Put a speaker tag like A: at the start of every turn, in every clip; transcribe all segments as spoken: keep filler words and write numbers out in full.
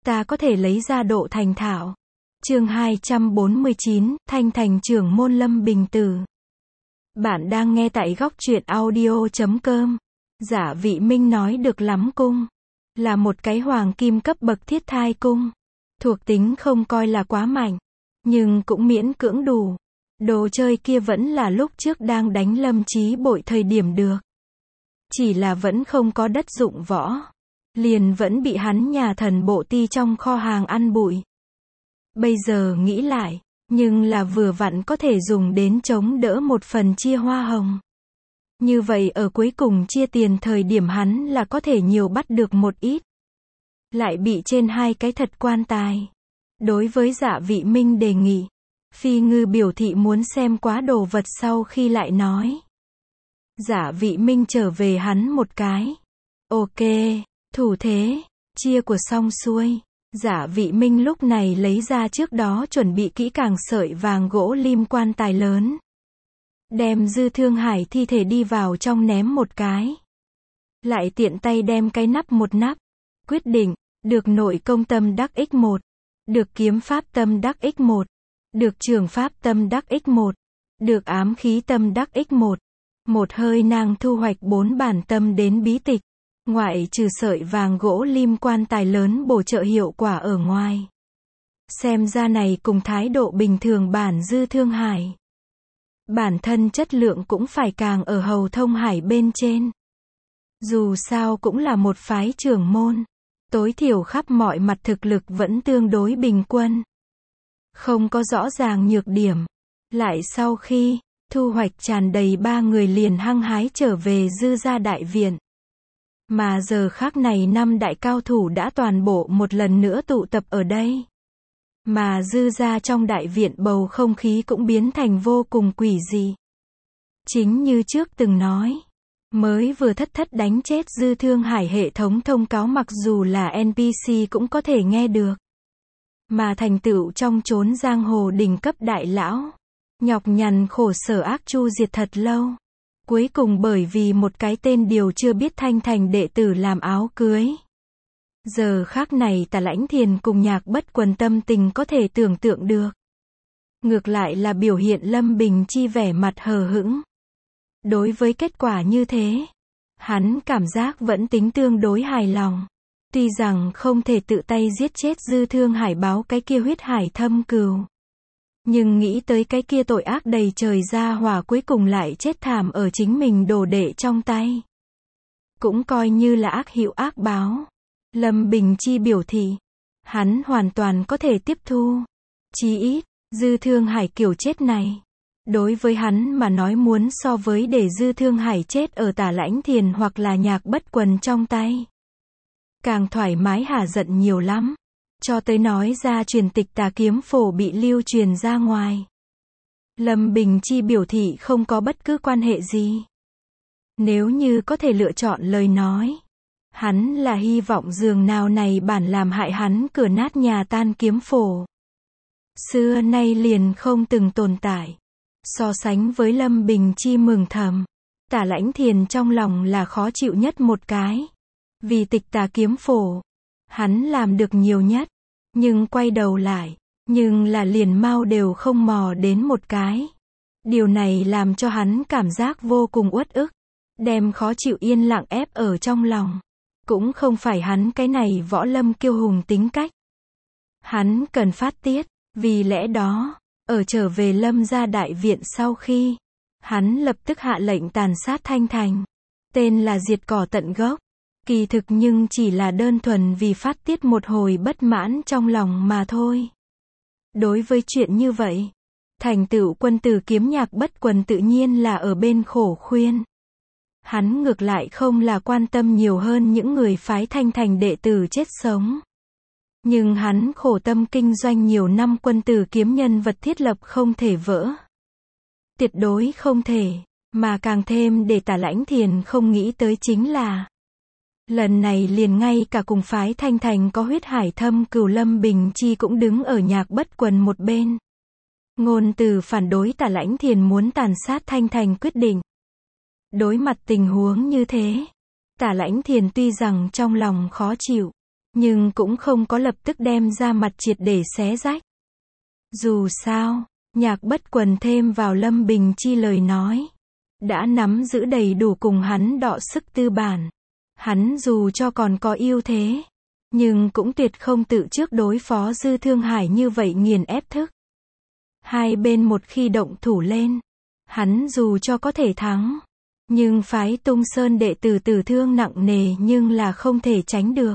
A: ta có thể lấy ra độ thành thạo. Chương hai trăm bốn mươi chín, Thanh Thành trưởng môn Lâm Bình Tử. Bạn đang nghe tại góc truyện audio chấm com. Giả Vị Minh nói được lắm cung. Là một cái hoàng kim cấp bậc thiết thai cung. Thuộc tính không coi là quá mạnh. Nhưng cũng miễn cưỡng đủ. Đồ chơi kia vẫn là lúc trước đang đánh Lâm Chí Bội thời điểm được. Chỉ là vẫn không có đất dụng võ. Liền vẫn bị hắn nhà thần bộ ti trong kho hàng ăn bụi. Bây giờ nghĩ lại, nhưng là vừa vặn có thể dùng đến chống đỡ một phần chia hoa hồng. Như vậy ở cuối cùng chia tiền thời điểm hắn là có thể nhiều bắt được một ít. Lại bị trên hai cái thật quan tài. Đối với Dạ Vị Minh đề nghị, Phi Ngư biểu thị muốn xem quá đồ vật sau khi lại nói. Dạ Vị Minh trở về hắn một cái. Ok, thủ thế, chia của xong xuôi. Dạ Vị Minh lúc này lấy ra trước đó chuẩn bị kỹ càng sợi vàng gỗ lim quan tài lớn. Đem Dư Thương Hải thi thể đi vào trong ném một cái. Lại tiện tay đem cái nắp một nắp. Quyết định, được nội công tâm đắc ích một. Được kiếm pháp tâm đắc ích một. Được trường pháp tâm đắc ích một. Được ám khí tâm đắc ích một. Một hơi nàng thu hoạch bốn bản tâm đến bí tịch. Ngoại trừ sợi vàng gỗ lim quan tài lớn bổ trợ hiệu quả ở ngoài. Xem ra này cùng thái độ bình thường bản Dư Thương Hải. Bản thân chất lượng cũng phải càng ở Hầu Thông Hải bên trên. Dù sao cũng là một phái trưởng môn. Tối thiểu khắp mọi mặt thực lực vẫn tương đối bình quân. Không có rõ ràng nhược điểm. Lại sau khi thu hoạch tràn đầy ba người liền hăng hái trở về Dư gia đại viện. Mà giờ khắc này năm đại cao thủ đã toàn bộ một lần nữa tụ tập ở đây. Mà Dư gia trong đại viện bầu không khí cũng biến thành vô cùng quỷ dị. Chính như trước từng nói, mới vừa thất thất đánh chết Dư Thương Hải hệ thống thông cáo mặc dù là en pê xê cũng có thể nghe được. Mà thành tựu trong chốn giang hồ đỉnh cấp đại lão. Nhọc nhằn khổ sở ác chu diệt thật lâu. Cuối cùng bởi vì một cái tên điều chưa biết Thanh Thành đệ tử làm áo cưới. Giờ khác này Tả Lãnh Thiền cùng Nhạc Bất Quần tâm tình có thể tưởng tượng được. Ngược lại là biểu hiện Lâm Bình Chi vẻ mặt hờ hững. Đối với kết quả như thế, hắn cảm giác vẫn tính tương đối hài lòng. Tuy rằng không thể tự tay giết chết Dư Thương Hải báo cái kia huyết hải thâm cừu. Nhưng nghĩ tới cái kia tội ác đầy trời ra hỏa cuối cùng lại chết thảm ở chính mình đồ đệ trong tay. Cũng coi như là ác hiệu ác báo. Lâm Bình Chi biểu thị, hắn hoàn toàn có thể tiếp thu. Chí ít, Dư Thương Hải kiểu chết này. Đối với hắn mà nói muốn so với để Dư Thương Hải chết ở Tả Lãnh Thiền hoặc là Nhạc Bất Quần trong tay. Càng thoải mái hả giận nhiều lắm. Cho tới nói ra truyền tịch Tà Kiếm Phổ bị lưu truyền ra ngoài. Lâm Bình Chi biểu thị không có bất cứ quan hệ gì. Nếu như có thể lựa chọn lời nói. Hắn là hy vọng giường nào này bản làm hại hắn cửa nát nhà tan kiếm phổ. Xưa nay liền không từng tồn tại. So sánh với Lâm Bình Chi mừng thầm. Tả Lãnh Thiền trong lòng là khó chịu nhất một cái. Vì tịch Tà Kiếm Phổ. Hắn làm được nhiều nhất. Nhưng quay đầu lại. Nhưng là liền mau đều không mò đến một cái. Điều này làm cho hắn cảm giác vô cùng uất ức. Đem khó chịu yên lặng ép ở trong lòng. Cũng không phải hắn cái này võ lâm kiêu hùng tính cách. Hắn cần phát tiết. Vì lẽ đó, ở trở về Lâm gia đại viện sau khi, hắn lập tức hạ lệnh tàn sát Thanh Thành. Tên là diệt cỏ tận gốc. Kỳ thực nhưng chỉ là đơn thuần vì phát tiết một hồi bất mãn trong lòng mà thôi. Đối với chuyện như vậy, thành tựu quân tử kiếm Nhạc Bất Quần tự nhiên là ở bên khổ khuyên. Hắn ngược lại không là quan tâm nhiều hơn những người phái Thanh Thành đệ tử chết sống. Nhưng hắn khổ tâm kinh doanh nhiều năm quân tử kiếm nhân vật thiết lập không thể vỡ. Tuyệt đối không thể, mà càng thêm để Tả Lãnh Thiền không nghĩ tới chính là lần này liền ngay cả cùng phái Thanh Thành có huyết hải thâm cừu Lâm Bình Chi cũng đứng ở Nhạc Bất Quần một bên. Ngôn từ phản đối Tả Lãnh Thiền muốn tàn sát Thanh Thành quyết định. Đối mặt tình huống như thế, Tả Lãnh Thiền tuy rằng trong lòng khó chịu, nhưng cũng không có lập tức đem ra mặt triệt để xé rách. Dù sao, Nhạc Bất Quần thêm vào Lâm Bình Chi lời nói, đã nắm giữ đầy đủ cùng hắn đọ sức tư bản. Hắn dù cho còn có ưu thế, nhưng cũng tuyệt không tự trước đối phó Dư Thương Hải như vậy nghiền ép thức. Hai bên một khi động thủ lên, hắn dù cho có thể thắng, nhưng phái Tung Sơn đệ tử tử thương nặng nề nhưng là không thể tránh được.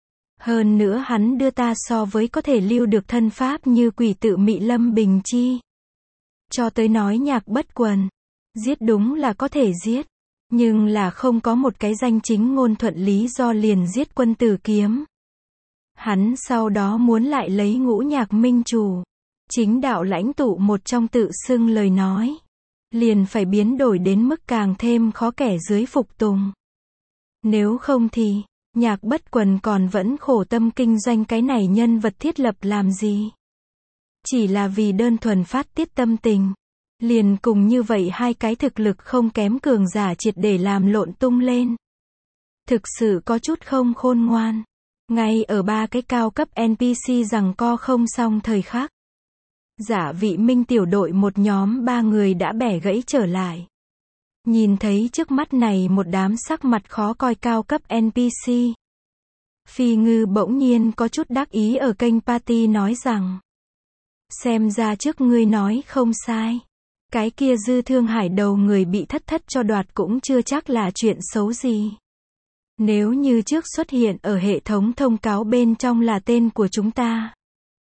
A: Hơn nữa hắn đưa ta so với có thể lưu được thân pháp như quỷ tự mị Lâm Bình Chi. Cho tới nói Nhạc Bất Quần, giết đúng là có thể giết, nhưng là không có một cái danh chính ngôn thuận lý do liền giết Quân Tử Kiếm. Hắn sau đó muốn lại lấy Ngũ Nhạc Minh Chủ, chính đạo lãnh tụ một trong tự xưng lời nói, liền phải biến đổi đến mức càng thêm khó kẻ dưới phục tùng. Nếu không thì, Nhạc Bất Quần còn vẫn khổ tâm kinh doanh cái này nhân vật thiết lập làm gì? Chỉ là vì đơn thuần phát tiết tâm tình, liền cùng như vậy hai cái thực lực không kém cường giả triệt để làm lộn tung lên. Thực sự có chút không khôn ngoan. Ngay ở ba cái cao cấp en pê xê giằng co không xong thời khắc, Giả Vị Minh tiểu đội một nhóm ba người đã bẻ gãy trở lại. Nhìn thấy trước mắt này một đám sắc mặt khó coi cao cấp en pê xê, Phi Ngư bỗng nhiên có chút đắc ý ở kênh party nói rằng, xem ra trước ngươi nói không sai, cái kia Dư Thương Hải đầu người bị thất thất cho đoạt cũng chưa chắc là chuyện xấu gì. Nếu như trước xuất hiện ở hệ thống thông cáo bên trong là tên của chúng ta,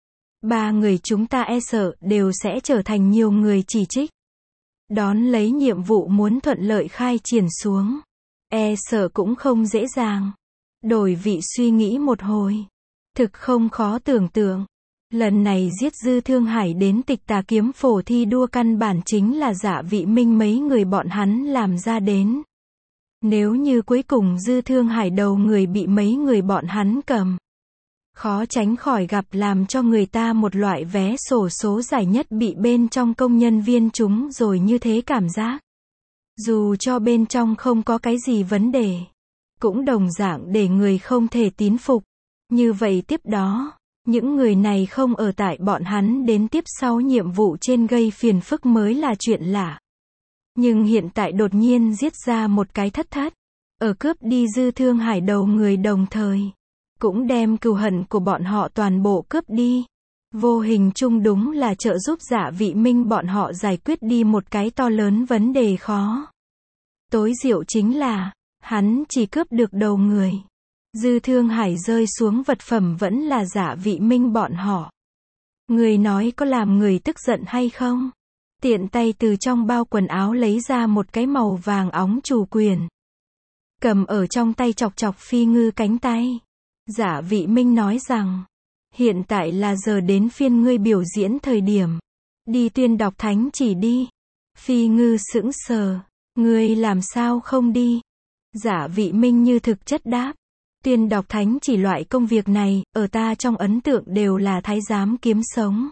A: ba người chúng ta e sợ đều sẽ trở thành nhiều người chỉ trích. Đón lấy nhiệm vụ muốn thuận lợi khai triển xuống, e sợ cũng không dễ dàng. Đổi vị suy nghĩ một hồi, thực không khó tưởng tượng. Lần này giết Dư Thương Hải đến Tịch Tà Kiếm Phổ thi đua căn bản chính là Giả Vị Minh mấy người bọn hắn làm ra đến. Nếu như cuối cùng Dư Thương Hải đầu người bị mấy người bọn hắn cầm, khó tránh khỏi gặp làm cho người ta một loại vé sổ số giải nhất bị bên trong công nhân viên chúng rồi như thế cảm giác. Dù cho bên trong không có cái gì vấn đề, cũng đồng dạng để người không thể tín phục. Như vậy tiếp đó, những người này không ở tại bọn hắn đến tiếp sau nhiệm vụ trên gây phiền phức mới là chuyện lạ. Nhưng hiện tại đột nhiên giết ra một cái thất thất, ở cướp đi Dư Thương Hải đầu người đồng thời, cũng đem cừu hận của bọn họ toàn bộ cướp đi. Vô hình chung đúng là trợ giúp Giả Vị Minh bọn họ giải quyết đi một cái to lớn vấn đề khó. Tối diệu chính là, hắn chỉ cướp được đầu người. Dư Thương Hải rơi xuống vật phẩm vẫn là Giả Vị Minh bọn họ. Người nói có làm người tức giận hay không? Tiện tay từ trong bao quần áo lấy ra một cái màu vàng óng chủ quyền, cầm ở trong tay chọc chọc Phi Ngư cánh tay. Giả Vị Minh nói rằng, hiện tại là giờ đến phiên ngươi biểu diễn thời điểm. Đi tuyên đọc thánh chỉ đi. Phi Ngư sững sờ, ngươi làm sao không đi? Giả Vị Minh như thực chất đáp, tuyên đọc thánh chỉ loại công việc này, ở ta trong ấn tượng đều là thái giám kiếm sống.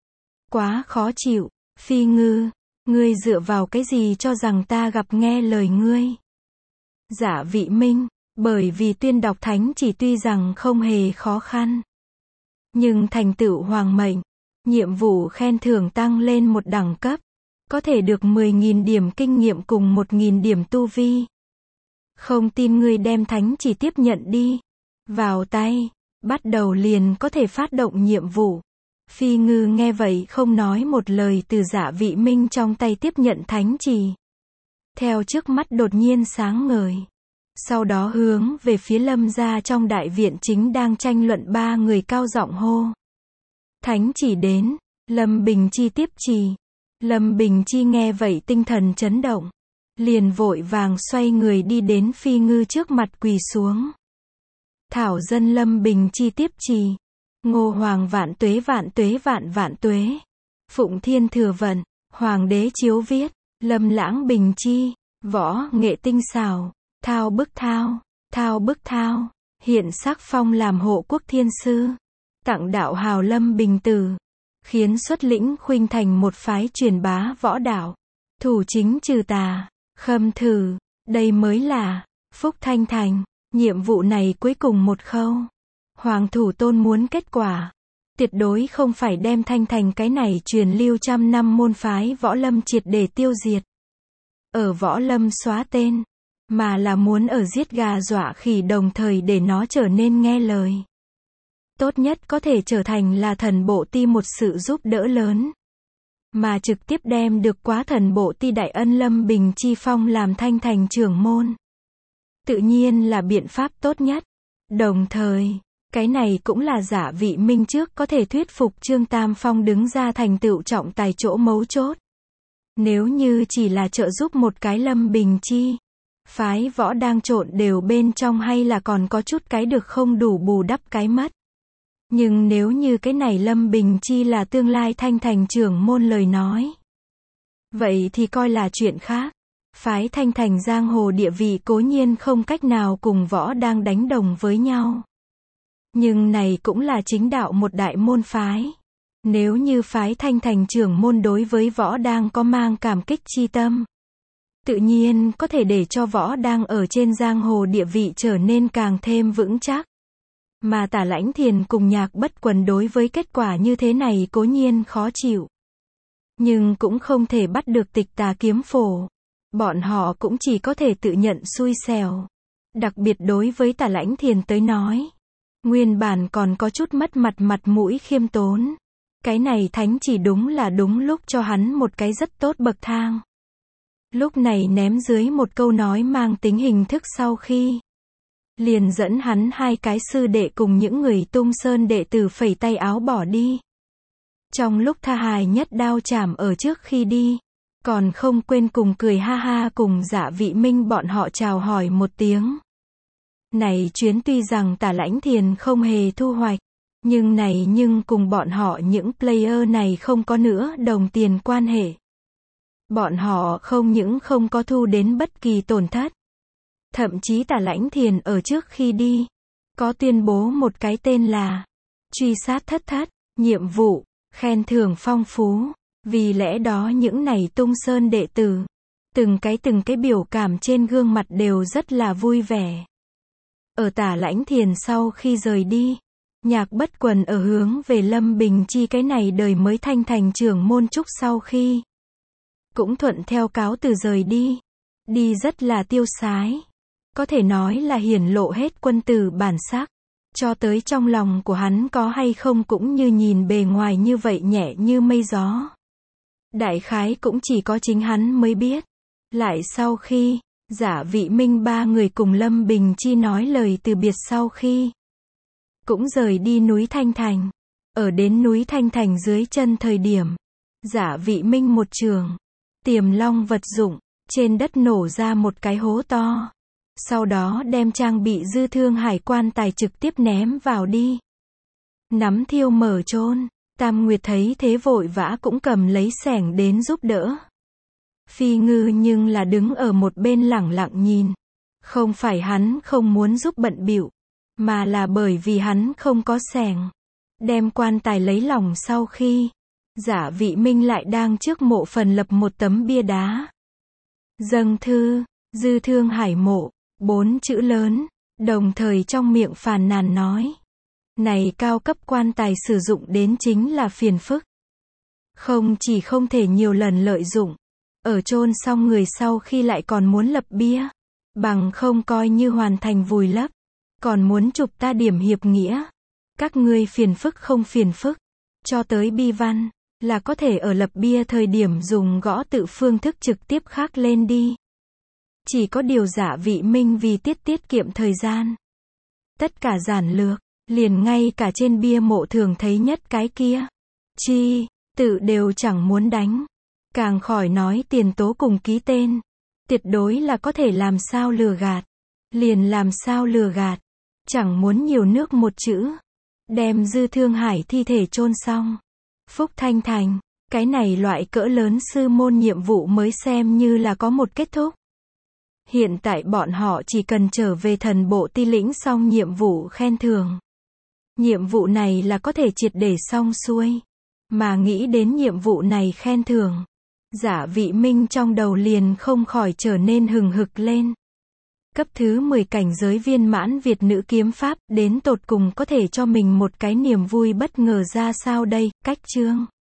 A: Quá khó chịu. Phi Ngư, ngươi dựa vào cái gì cho rằng ta gặp nghe lời ngươi? Giả Vị Minh, bởi vì tuyên đọc thánh chỉ tuy rằng không hề khó khăn, nhưng thành tựu hoàng mệnh, nhiệm vụ khen thưởng tăng lên một đẳng cấp, có thể được mười nghìn điểm kinh nghiệm cùng một nghìn điểm tu vi. Không tin ngươi đem thánh chỉ tiếp nhận đi, vào tay, bắt đầu liền có thể phát động nhiệm vụ. Phi Ngư nghe vậy không nói một lời từ Giả Vị Minh trong tay tiếp nhận thánh chỉ. Theo trước mắt đột nhiên sáng ngời. Sau đó hướng về phía Lâm gia trong đại viện chính đang tranh luận ba người cao giọng hô. Thánh chỉ đến, Lâm Bình Chi tiếp chỉ. Lâm Bình Chi nghe vậy tinh thần chấn động. Liền vội vàng xoay người đi đến Phi Ngư trước mặt quỳ xuống. Thảo dân Lâm Bình Chi tiếp chỉ. Ngô Hoàng vạn tuế vạn tuế vạn vạn tuế. Phụng Thiên thừa vận, Hoàng đế chiếu viết, Lâm Lãng Bình Chi, võ nghệ tinh xảo, thao bức thao, thao bức thao, hiện sắc phong làm hộ quốc thiên sư, tặng đạo hào Lâm Bình Tử, khiến xuất lĩnh khuynh thành một phái truyền bá võ đạo, thủ chính trừ tà, khâm thử, đây mới là phúc thanh thành. Nhiệm vụ này cuối cùng một khâu Hoàng Thủ Tôn muốn kết quả. Tuyệt đối không phải đem Thanh Thành cái này truyền lưu trăm năm môn phái võ lâm triệt để tiêu diệt. Ở võ lâm xóa tên. Mà là muốn ở giết gà dọa khỉ đồng thời để nó trở nên nghe lời. Tốt nhất có thể trở thành là thần bộ ti một sự giúp đỡ lớn. Mà trực tiếp đem được quá thần bộ ti đại ân Lâm Bình Chi Phong làm Thanh Thành trưởng môn. Tự nhiên là biện pháp tốt nhất. Đồng thời, cái này cũng là Giả Vị Minh trước có thể thuyết phục Trương Tam Phong đứng ra thành tựu trọng tài chỗ mấu chốt. Nếu như chỉ là trợ giúp một cái Lâm Bình Chi, phái võ đang trộn đều bên trong hay là còn có chút cái được không đủ bù đắp cái mất. Nhưng nếu như cái này Lâm Bình Chi là tương lai Thanh Thành trưởng môn lời nói, vậy thì coi là chuyện khác. Phái Thanh Thành giang hồ địa vị cố nhiên không cách nào cùng võ đang đánh đồng với nhau. Nhưng này cũng là chính đạo một đại môn phái. Nếu như phái Thanh Thành trưởng môn đối với võ đang có mang cảm kích chi tâm, tự nhiên có thể để cho võ đang ở trên giang hồ địa vị trở nên càng thêm vững chắc. Mà Tả Lãnh Thiền cùng Nhạc Bất Quần đối với kết quả như thế này cố nhiên khó chịu. Nhưng cũng không thể bắt được Tịch Tà Kiếm Phổ. Bọn họ cũng chỉ có thể tự nhận xui xẻo. Đặc biệt đối với Tả Lãnh Thiền tới nói, nguyên bản còn có chút mất mặt mặt mũi khiêm tốn. Cái này thánh chỉ đúng là đúng lúc cho hắn một cái rất tốt bậc thang. Lúc này ném dưới một câu nói mang tính hình thức sau khi liền dẫn hắn hai cái sư đệ cùng những người Tung Sơn đệ tử phẩy tay áo bỏ đi. Trong lúc tha hài nhất đao chảm ở trước khi đi, còn không quên cùng cười ha ha cùng Dạ Vị Minh bọn họ chào hỏi một tiếng. Này chuyến tuy rằng Tả Lãnh Thiền không hề thu hoạch, nhưng này nhưng cùng bọn họ những player này không có nữa đồng tiền quan hệ. Bọn họ không những không có thu đến bất kỳ tổn thất. Thậm chí Tả Lãnh Thiền ở trước khi đi, có tuyên bố một cái tên là truy sát thất thất, nhiệm vụ, khen thưởng phong phú. Vì lẽ đó những này Tung Sơn đệ tử, từng cái từng cái biểu cảm trên gương mặt đều rất là vui vẻ. Ở Tả Lãnh Thiền sau khi rời đi, Nhạc Bất Quần ở hướng về Lâm Bình Chi cái này đời mới Thanh Thành trưởng môn trúc sau khi cũng thuận theo cáo từ rời đi. Đi rất là tiêu sái. Có thể nói là hiển lộ hết quân tử bản sắc. Cho tới trong lòng của hắn có hay không cũng như nhìn bề ngoài như vậy nhẹ như mây gió. Đại khái cũng chỉ có chính hắn mới biết. Lại sau khi Giả Vị Minh ba người cùng Lâm Bình Chi nói lời từ biệt sau khi cũng rời đi núi Thanh Thành. Ở đến núi Thanh Thành dưới chân thời điểm, Giả Vị Minh một trường Tiềm Long vật dụng, trên đất nổ ra một cái hố to. Sau đó đem trang bị dư thương hải quan tài trực tiếp ném vào đi. Nắm thiêu mở chôn. Tam Nguyệt thấy thế vội vã cũng cầm lấy xẻng đến giúp đỡ. Phi Ngư nhưng là đứng ở một bên lẳng lặng nhìn. Không phải hắn không muốn giúp bận bịu, mà là bởi vì hắn không có xẻng. Đem quan tài lấy lòng sau khi Giả Vị Minh lại đang trước mộ phần lập một tấm bia đá. Dâng thư, dư thương hải mộ, bốn chữ lớn, đồng thời trong miệng phàn nàn nói. Này cao cấp quan tài sử dụng đến chính là phiền phức. Không chỉ không thể nhiều lần lợi dụng, ở chôn xong người sau khi lại còn muốn lập bia, bằng không coi như hoàn thành vùi lấp, còn muốn chụp ta điểm hiệp nghĩa. Các ngươi phiền phức không phiền phức, cho tới bi văn, là có thể ở lập bia thời điểm dùng gõ tự phương thức trực tiếp khắc lên đi. Chỉ có điều Giả Vị Minh vì tiết tiết kiệm thời gian. Tất cả giản lược, liền ngay cả trên bia mộ thường thấy nhất cái kia. Chi, tự đều chẳng muốn đánh. Càng khỏi nói tiền tố cùng ký tên. Tuyệt đối là có thể làm sao lừa gạt. Liền làm sao lừa gạt. Chẳng muốn nhiều nước một chữ. Đem dư thương hải thi thể chôn xong. Phúc Thanh Thành, cái này loại cỡ lớn sư môn nhiệm vụ mới xem như là có một kết thúc. Hiện tại bọn họ chỉ cần trở về thần bộ ti lĩnh xong nhiệm vụ khen thưởng. Nhiệm vụ này là có thể triệt để xong xuôi. Mà nghĩ đến nhiệm vụ này khen thưởng, Giả Vị Minh trong đầu liền không khỏi trở nên hừng hực lên. Cấp thứ mười cảnh giới viên mãn Việt nữ kiếm pháp, đến tột cùng có thể cho mình một cái niềm vui bất ngờ ra sao đây? Cách chương